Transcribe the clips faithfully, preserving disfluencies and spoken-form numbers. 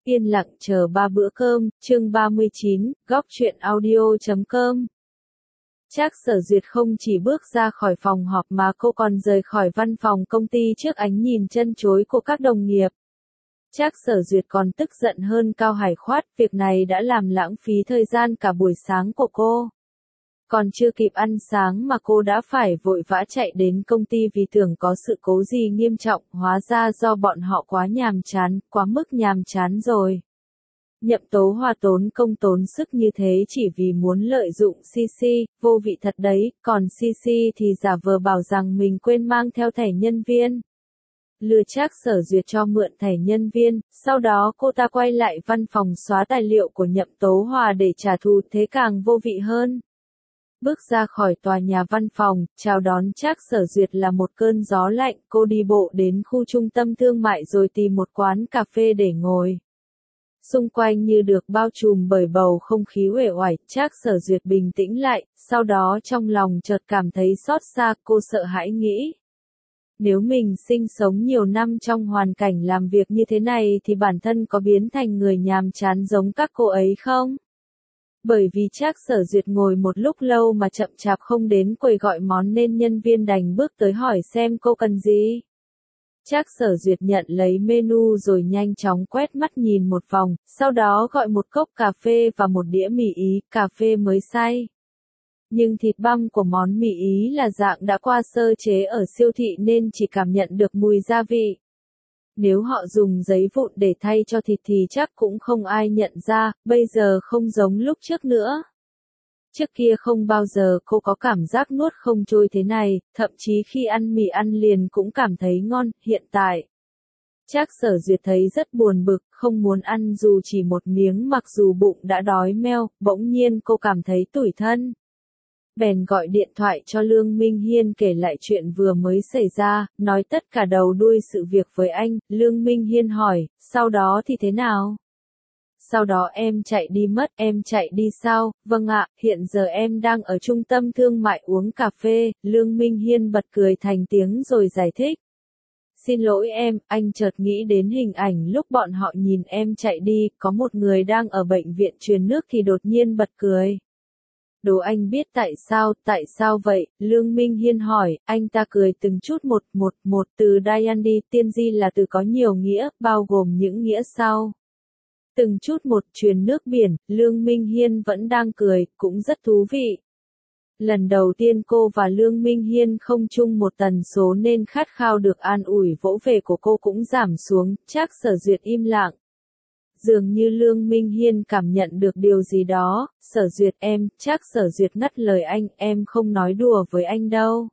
Yên lặng chờ ba bữa cơm, chương ba mươi chín, góc truyện audio chấm com. Trác Sở Duyệt không chỉ bước ra khỏi phòng họp mà cô còn rời khỏi văn phòng công ty trước ánh nhìn chân chối của các đồng nghiệp. Trác Sở Duyệt còn tức giận hơn Cao Hải Khoát, việc này đã làm lãng phí thời gian cả buổi sáng của cô. Còn chưa kịp ăn sáng mà cô đã phải vội vã chạy đến công ty vì tưởng có sự cố gì nghiêm trọng, hóa ra do bọn họ quá nhàm chán, quá mức nhàm chán rồi. Nhậm Tố Hoa tốn công tốn sức như thế chỉ vì muốn lợi dụng Xi-Xi, vô vị thật đấy, còn Xi-Xi thì giả vờ bảo rằng mình quên mang theo thẻ nhân viên. Lừa Trác Sở Duyệt cho mượn thẻ nhân viên, sau đó cô ta quay lại văn phòng xóa tài liệu của Nhậm Tố Hoa để trả thù, thế càng vô vị hơn. Bước ra khỏi tòa nhà văn phòng, chào đón Trác Sở Duyệt là một cơn gió lạnh, cô đi bộ đến khu trung tâm thương mại rồi tìm một quán cà phê để ngồi. Xung quanh như được bao trùm bởi bầu không khí uể oải, Trác Sở Duyệt bình tĩnh lại, sau đó trong lòng chợt cảm thấy xót xa, cô sợ hãi nghĩ. Nếu mình sinh sống nhiều năm trong hoàn cảnh làm việc như thế này thì bản thân có biến thành người nhàm chán giống các cô ấy không? Bởi vì Trác Sở Duyệt ngồi một lúc lâu mà chậm chạp không đến quầy gọi món nên nhân viên đành bước tới hỏi xem cô cần gì. Trác Sở Duyệt nhận lấy menu rồi nhanh chóng quét mắt nhìn một vòng, sau đó gọi một cốc cà phê và một đĩa mì Ý, cà phê mới xay. Nhưng thịt băm của món mì Ý là dạng đã qua sơ chế ở siêu thị nên chỉ cảm nhận được mùi gia vị. Nếu họ dùng giấy vụn để thay cho thịt thì chắc cũng không ai nhận ra, bây giờ không giống lúc trước nữa. Trước kia không bao giờ cô có cảm giác nuốt không trôi thế này, thậm chí khi ăn mì ăn liền cũng cảm thấy ngon, hiện tại. Trác Sở Duyệt thấy rất buồn bực, không muốn ăn dù chỉ một miếng mặc dù bụng đã đói meo, bỗng nhiên cô cảm thấy tủi thân. Bèn gọi điện thoại cho Lương Minh Hiên kể lại chuyện vừa mới xảy ra, nói tất cả đầu đuôi sự việc với anh. Lương Minh Hiên hỏi, sau đó thì thế nào? Sau đó em chạy đi mất, em chạy đi sao? Vâng ạ, hiện giờ em đang ở trung tâm thương mại uống cà phê. Lương Minh Hiên bật cười thành tiếng rồi giải thích. Xin lỗi em, anh chợt nghĩ đến hình ảnh lúc bọn họ nhìn em chạy đi, có một người đang ở bệnh viện truyền nước thì đột nhiên bật cười. Đố anh biết tại sao, tại sao vậy? Lương Minh Hiên hỏi, anh ta cười từng chút một, một, một từ Dayandi, tiên di là từ có nhiều nghĩa, bao gồm những nghĩa sau. Từng chút một truyền nước biển, Lương Minh Hiên vẫn đang cười, cũng rất thú vị. Lần đầu tiên cô và Lương Minh Hiên không chung một tần số nên khát khao được an ủi vỗ về của cô cũng giảm xuống, Trác Sở Duyệt im lặng. Dường như Lương Minh Hiên cảm nhận được điều gì đó, Sở Duyệt em, Trác Sở Duyệt ngắt lời anh, em không nói đùa với anh đâu.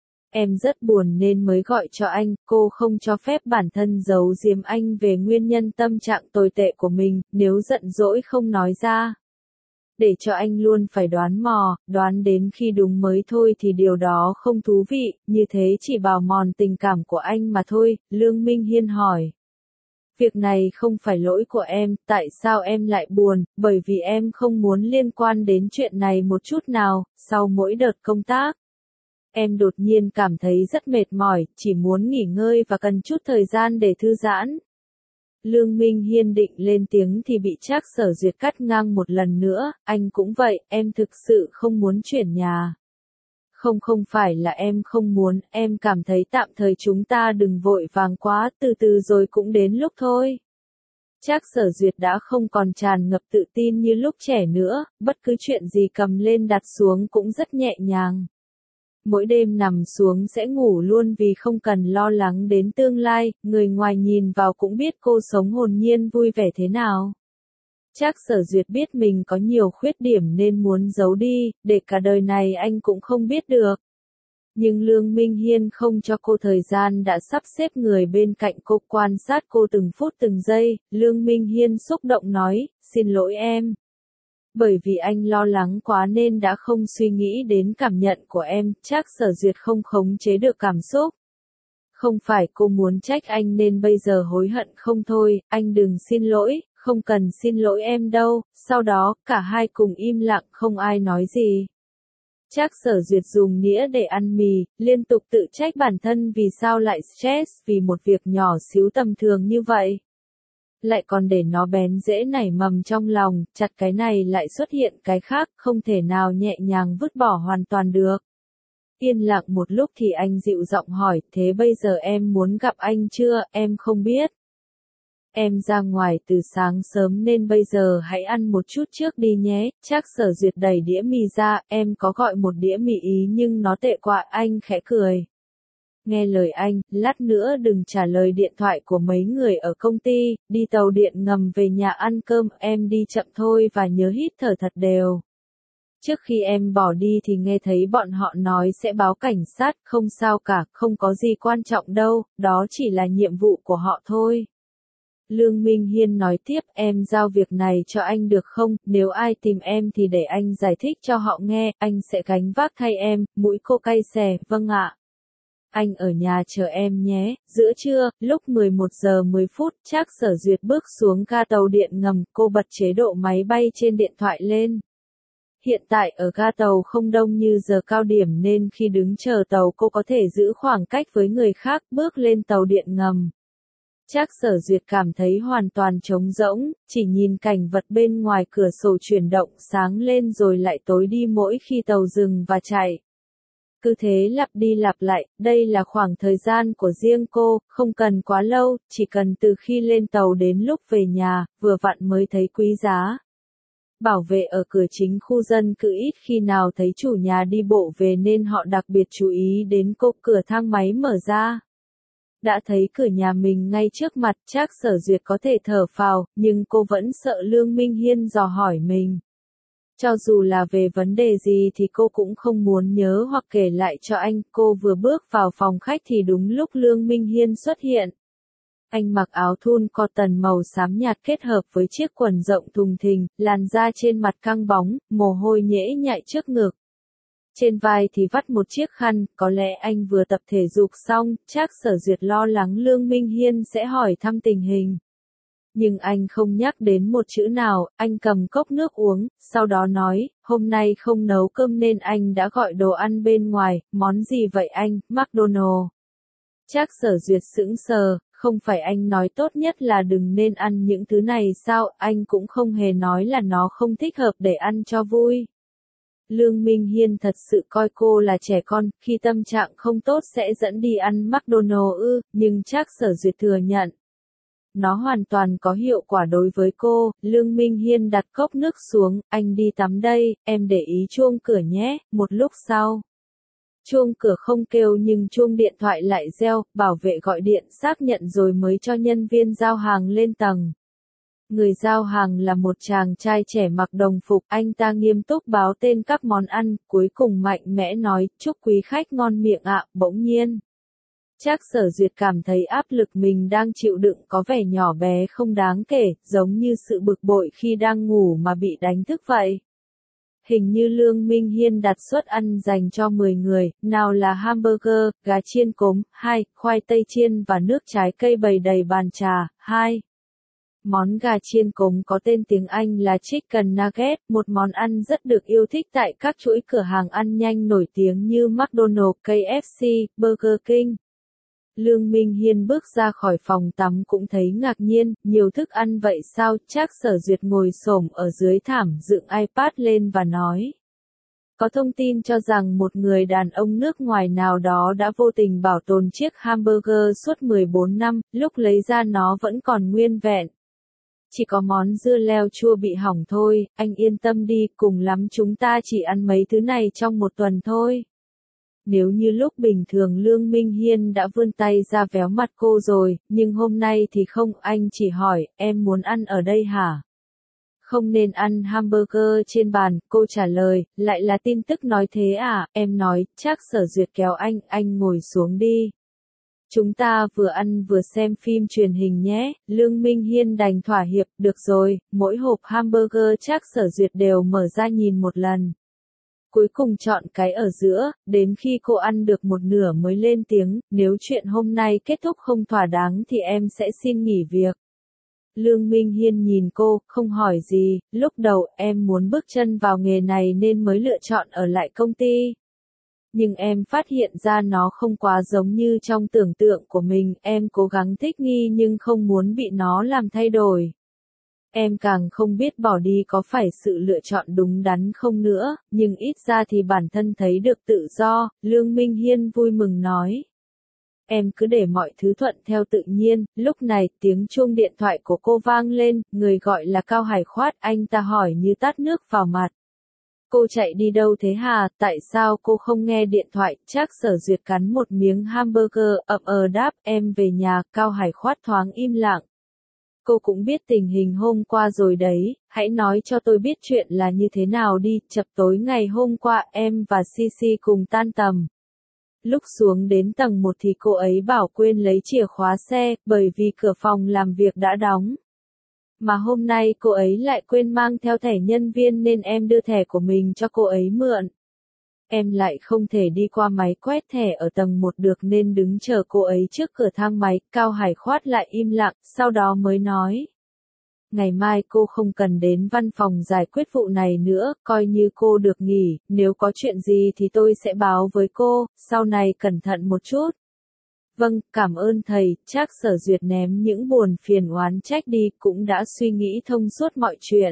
Em rất buồn nên mới gọi cho anh, cô không cho phép bản thân giấu giếm anh về nguyên nhân tâm trạng tồi tệ của mình, nếu giận dỗi không nói ra. Để cho anh luôn phải đoán mò, đoán đến khi đúng mới thôi thì điều đó không thú vị, như thế chỉ bào mòn tình cảm của anh mà thôi. Lương Minh Hiên hỏi. Việc này không phải lỗi của em, tại sao em lại buồn, bởi vì em không muốn liên quan đến chuyện này một chút nào, sau mỗi đợt công tác. Em đột nhiên cảm thấy rất mệt mỏi, chỉ muốn nghỉ ngơi và cần chút thời gian để thư giãn. Lương Minh Hiên định lên tiếng thì bị Trác Sở Duyệt cắt ngang một lần nữa, anh cũng vậy, em thực sự không muốn chuyển nhà. Không không phải là em không muốn, em cảm thấy tạm thời chúng ta đừng vội vàng quá, từ từ rồi cũng đến lúc thôi. Trác Sở Duyệt đã không còn tràn ngập tự tin như lúc trẻ nữa, bất cứ chuyện gì cầm lên đặt xuống cũng rất nhẹ nhàng. Mỗi đêm nằm xuống sẽ ngủ luôn vì không cần lo lắng đến tương lai, người ngoài nhìn vào cũng biết cô sống hồn nhiên vui vẻ thế nào. Trác Sở Duyệt biết mình có nhiều khuyết điểm nên muốn giấu đi, để cả đời này anh cũng không biết được. Nhưng Lương Minh Hiên không cho cô thời gian đã sắp xếp người bên cạnh cô quan sát cô từng phút từng giây. Lương Minh Hiên xúc động nói, xin lỗi em. Bởi vì anh lo lắng quá nên đã không suy nghĩ đến cảm nhận của em. Trác Sở Duyệt không khống chế được cảm xúc. Không phải cô muốn trách anh nên bây giờ hối hận không thôi, anh đừng xin lỗi, không cần xin lỗi em đâu. Sau đó, cả hai cùng im lặng không ai nói gì. Trác Sở Duyệt dùng nĩa để ăn mì, liên tục tự trách bản thân vì sao lại stress vì một việc nhỏ xíu tầm thường như vậy. lại còn để nó bén rễ nảy mầm trong lòng, chặt cái này lại xuất hiện cái khác, không thể nào nhẹ nhàng vứt bỏ hoàn toàn được. Yên lặng một lúc thì anh dịu giọng hỏi, thế bây giờ em muốn gặp anh chưa, em không biết. Em ra ngoài từ sáng sớm nên bây giờ hãy ăn một chút trước đi nhé, Trác Sở Duyệt đẩy đĩa mì ra, em có gọi một đĩa mì ý nhưng nó tệ quá, anh khẽ cười. Nghe lời anh, lát nữa đừng trả lời điện thoại của mấy người ở công ty, đi tàu điện ngầm về nhà ăn cơm, em đi chậm thôi và nhớ hít thở thật đều. Trước khi em bỏ đi thì nghe thấy bọn họ nói sẽ báo cảnh sát, không sao cả, không có gì quan trọng đâu, đó chỉ là nhiệm vụ của họ thôi. Lương Minh Hiên nói tiếp, em giao việc này cho anh được không, nếu ai tìm em thì để anh giải thích cho họ nghe, anh sẽ gánh vác thay em, mũi cô cay xè, vâng ạ. Anh ở nhà chờ em nhé. Giữa trưa, lúc mười một giờ mười phút, Trác Sở Duyệt bước xuống ga tàu điện ngầm, cô bật chế độ máy bay trên điện thoại lên. Hiện tại ở ga tàu không đông như giờ cao điểm nên khi đứng chờ tàu cô có thể giữ khoảng cách với người khác, bước lên tàu điện ngầm. Trác Sở Duyệt cảm thấy hoàn toàn trống rỗng, chỉ nhìn cảnh vật bên ngoài cửa sổ chuyển động sáng lên rồi lại tối đi mỗi khi tàu dừng và chạy. Cứ thế lặp đi lặp lại, đây là khoảng thời gian của riêng cô, không cần quá lâu, chỉ cần từ khi lên tàu đến lúc về nhà, vừa vặn mới thấy quý giá. Bảo vệ ở cửa chính khu dân cư ít khi nào thấy chủ nhà đi bộ về nên họ đặc biệt chú ý đến cô, cửa thang máy mở ra. Đã thấy cửa nhà mình ngay trước mặt, Trác Sở Duyệt có thể thở phào, nhưng cô vẫn sợ Lương Minh Hiên dò hỏi mình. Cho dù là về vấn đề gì thì cô cũng không muốn nhớ hoặc kể lại cho anh, cô vừa bước vào phòng khách thì đúng lúc Lương Minh Hiên xuất hiện. Anh mặc áo thun cotton màu xám nhạt kết hợp với chiếc quần rộng thùng thình, làn da trên mặt căng bóng, mồ hôi nhễ nhại trước ngực. Trên vai thì vắt một chiếc khăn, có lẽ anh vừa tập thể dục xong, Trác Sở Duyệt lo lắng Lương Minh Hiên sẽ hỏi thăm tình hình. Nhưng anh không nhắc đến một chữ nào, anh cầm cốc nước uống, sau đó nói, hôm nay không nấu cơm nên anh đã gọi đồ ăn bên ngoài, món gì vậy anh, McDonald. Trác Sở Duyệt sững sờ, không phải anh nói tốt nhất là đừng nên ăn những thứ này sao, anh cũng không hề nói là nó không thích hợp để ăn cho vui. Lương Minh Hiên thật sự coi cô là trẻ con, khi tâm trạng không tốt sẽ dẫn đi ăn McDonald ư, nhưng Trác Sở Duyệt thừa nhận. Nó hoàn toàn có hiệu quả đối với cô. Lương Minh Hiên đặt cốc nước xuống, anh đi tắm đây, em để ý chuông cửa nhé, một lúc sau. Chuông cửa không kêu nhưng chuông điện thoại lại reo, bảo vệ gọi điện xác nhận rồi mới cho nhân viên giao hàng lên tầng. Người giao hàng là một chàng trai trẻ mặc đồng phục, anh ta nghiêm túc báo tên các món ăn, cuối cùng mạnh mẽ nói, chúc quý khách ngon miệng ạ, bỗng nhiên. Trác Sở Duyệt cảm thấy áp lực mình đang chịu đựng có vẻ nhỏ bé không đáng kể, giống như sự bực bội khi đang ngủ mà bị đánh thức vậy. Hình như Lương Minh Hiên đặt suất ăn dành cho mười người, nào là hamburger, gà chiên cốm, hai, khoai tây chiên và nước trái cây bày đầy bàn trà, hai. Món gà chiên cốm có tên tiếng Anh là Chicken Nugget, một món ăn rất được yêu thích tại các chuỗi cửa hàng ăn nhanh nổi tiếng như McDonald's, K F C, Burger King. Lương Minh Hiên bước ra khỏi phòng tắm cũng thấy ngạc nhiên, nhiều thức ăn vậy sao, Trác Sở Duyệt ngồi xổm ở dưới thảm dựng iPad lên và nói. Có thông tin cho rằng một người đàn ông nước ngoài nào đó đã vô tình bảo tồn chiếc hamburger suốt mười bốn năm, lúc lấy ra nó vẫn còn nguyên vẹn. Chỉ có món dưa leo chua bị hỏng thôi, anh yên tâm đi, cùng lắm chúng ta chỉ ăn mấy thứ này trong một tuần thôi. Nếu như lúc bình thường Lương Minh Hiên đã vươn tay ra véo mặt cô rồi, nhưng hôm nay thì không, anh chỉ hỏi, em muốn ăn ở đây hả? Không nên ăn hamburger trên bàn, cô trả lời, lại là tin tức nói thế à, em nói, Trác Sở Duyệt kéo anh, anh ngồi xuống đi. Chúng ta vừa ăn vừa xem phim truyền hình nhé, Lương Minh Hiên đành thỏa hiệp, được rồi, mỗi hộp hamburger Trác Sở Duyệt đều mở ra nhìn một lần. Cuối cùng chọn cái ở giữa, đến khi cô ăn được một nửa mới lên tiếng, nếu chuyện hôm nay kết thúc không thỏa đáng thì em sẽ xin nghỉ việc. Lương Minh Hiên nhìn cô, không hỏi gì, lúc đầu em muốn bước chân vào nghề này nên mới lựa chọn ở lại công ty. Nhưng em phát hiện ra nó không quá giống như trong tưởng tượng của mình, em cố gắng thích nghi nhưng không muốn bị nó làm thay đổi. Em càng không biết bỏ đi có phải sự lựa chọn đúng đắn không nữa, nhưng ít ra thì bản thân thấy được tự do, Lương Minh Hiên vui mừng nói. Em cứ để mọi thứ thuận theo tự nhiên, lúc này tiếng chuông điện thoại của cô vang lên, người gọi là Cao Hải Khoát, anh ta hỏi như tát nước vào mặt. Cô chạy đi đâu thế hả, tại sao cô không nghe điện thoại, Trác Sở Duyệt cắn một miếng hamburger, ậm ờ đáp, em về nhà, Cao Hải Khoát thoáng im lặng. Cô cũng biết tình hình hôm qua rồi đấy, hãy nói cho tôi biết chuyện là như thế nào đi, chập tối ngày hôm qua em và Sisi cùng tan tầm. Lúc xuống đến tầng một thì cô ấy bảo quên lấy chìa khóa xe, bởi vì cửa phòng làm việc đã đóng. Mà hôm nay cô ấy lại quên mang theo thẻ nhân viên nên em đưa thẻ của mình cho cô ấy mượn. Em lại không thể đi qua máy quét thẻ ở tầng một được nên đứng chờ cô ấy trước cửa thang máy, Cao Hải Khoát lại im lặng, sau đó mới nói. Ngày mai cô không cần đến văn phòng giải quyết vụ này nữa, coi như cô được nghỉ, nếu có chuyện gì thì tôi sẽ báo với cô, sau này cẩn thận một chút. Vâng, cảm ơn thầy, Trác Sở Duyệt ném những buồn phiền oán trách đi, cũng đã suy nghĩ thông suốt mọi chuyện.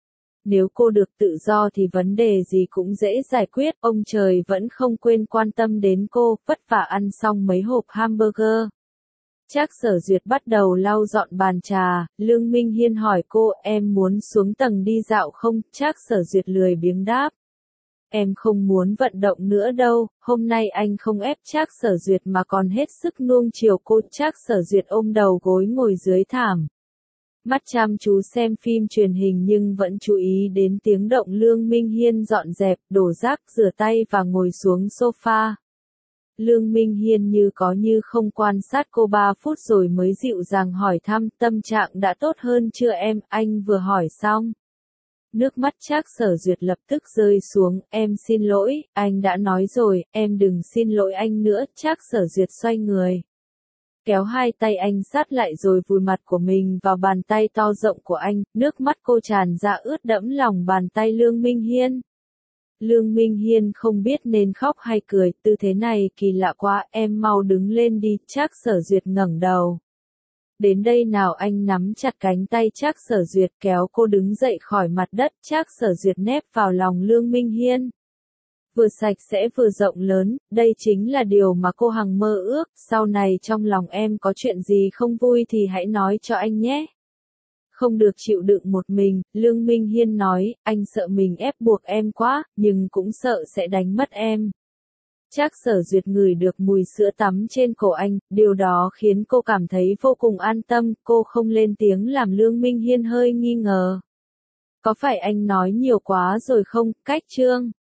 Nếu cô được tự do thì vấn đề gì cũng dễ giải quyết, ông trời vẫn không quên quan tâm đến cô, vất vả ăn xong mấy hộp hamburger. Trác Sở Duyệt bắt đầu lau dọn bàn trà, Lương Minh Hiên hỏi cô, em muốn xuống tầng đi dạo không, Trác Sở Duyệt lười biếng đáp. Em không muốn vận động nữa đâu, hôm nay anh không ép Trác Sở Duyệt mà còn hết sức nuông chiều cô, Trác Sở Duyệt ôm đầu gối ngồi dưới thảm. Mắt chăm chú xem phim truyền hình nhưng vẫn chú ý đến tiếng động Lương Minh Hiên dọn dẹp, đổ rác, rửa tay và ngồi xuống sofa. Lương Minh Hiên như có như không quan sát cô ba phút rồi mới dịu dàng hỏi thăm, tâm trạng đã tốt hơn chưa em, anh vừa hỏi xong. Nước mắt Trác Sở Duyệt lập tức rơi xuống, em xin lỗi, anh đã nói rồi, em đừng xin lỗi anh nữa, Trác Sở Duyệt xoay người. Kéo hai tay anh sát lại rồi vùi mặt của mình vào bàn tay to rộng của anh, nước mắt cô tràn ra ướt đẫm lòng bàn tay Lương Minh Hiên. Lương Minh Hiên không biết nên khóc hay cười, tư thế này kỳ lạ quá, em mau đứng lên đi, Trác Sở Duyệt ngẩng đầu. Đến đây nào, anh nắm chặt cánh tay Trác Sở Duyệt kéo cô đứng dậy khỏi mặt đất, Trác Sở Duyệt nép vào lòng Lương Minh Hiên. Vừa sạch sẽ vừa rộng lớn, đây chính là điều mà cô hằng mơ ước, sau này trong lòng em có chuyện gì không vui thì hãy nói cho anh nhé. Không được chịu đựng một mình, Lương Minh Hiên nói, anh sợ mình ép buộc em quá, nhưng cũng sợ sẽ đánh mất em. Trác Sở Duyệt ngửi được mùi sữa tắm trên cổ anh, điều đó khiến cô cảm thấy vô cùng an tâm, cô không lên tiếng làm Lương Minh Hiên hơi nghi ngờ. Có phải anh nói nhiều quá rồi không, cách chương?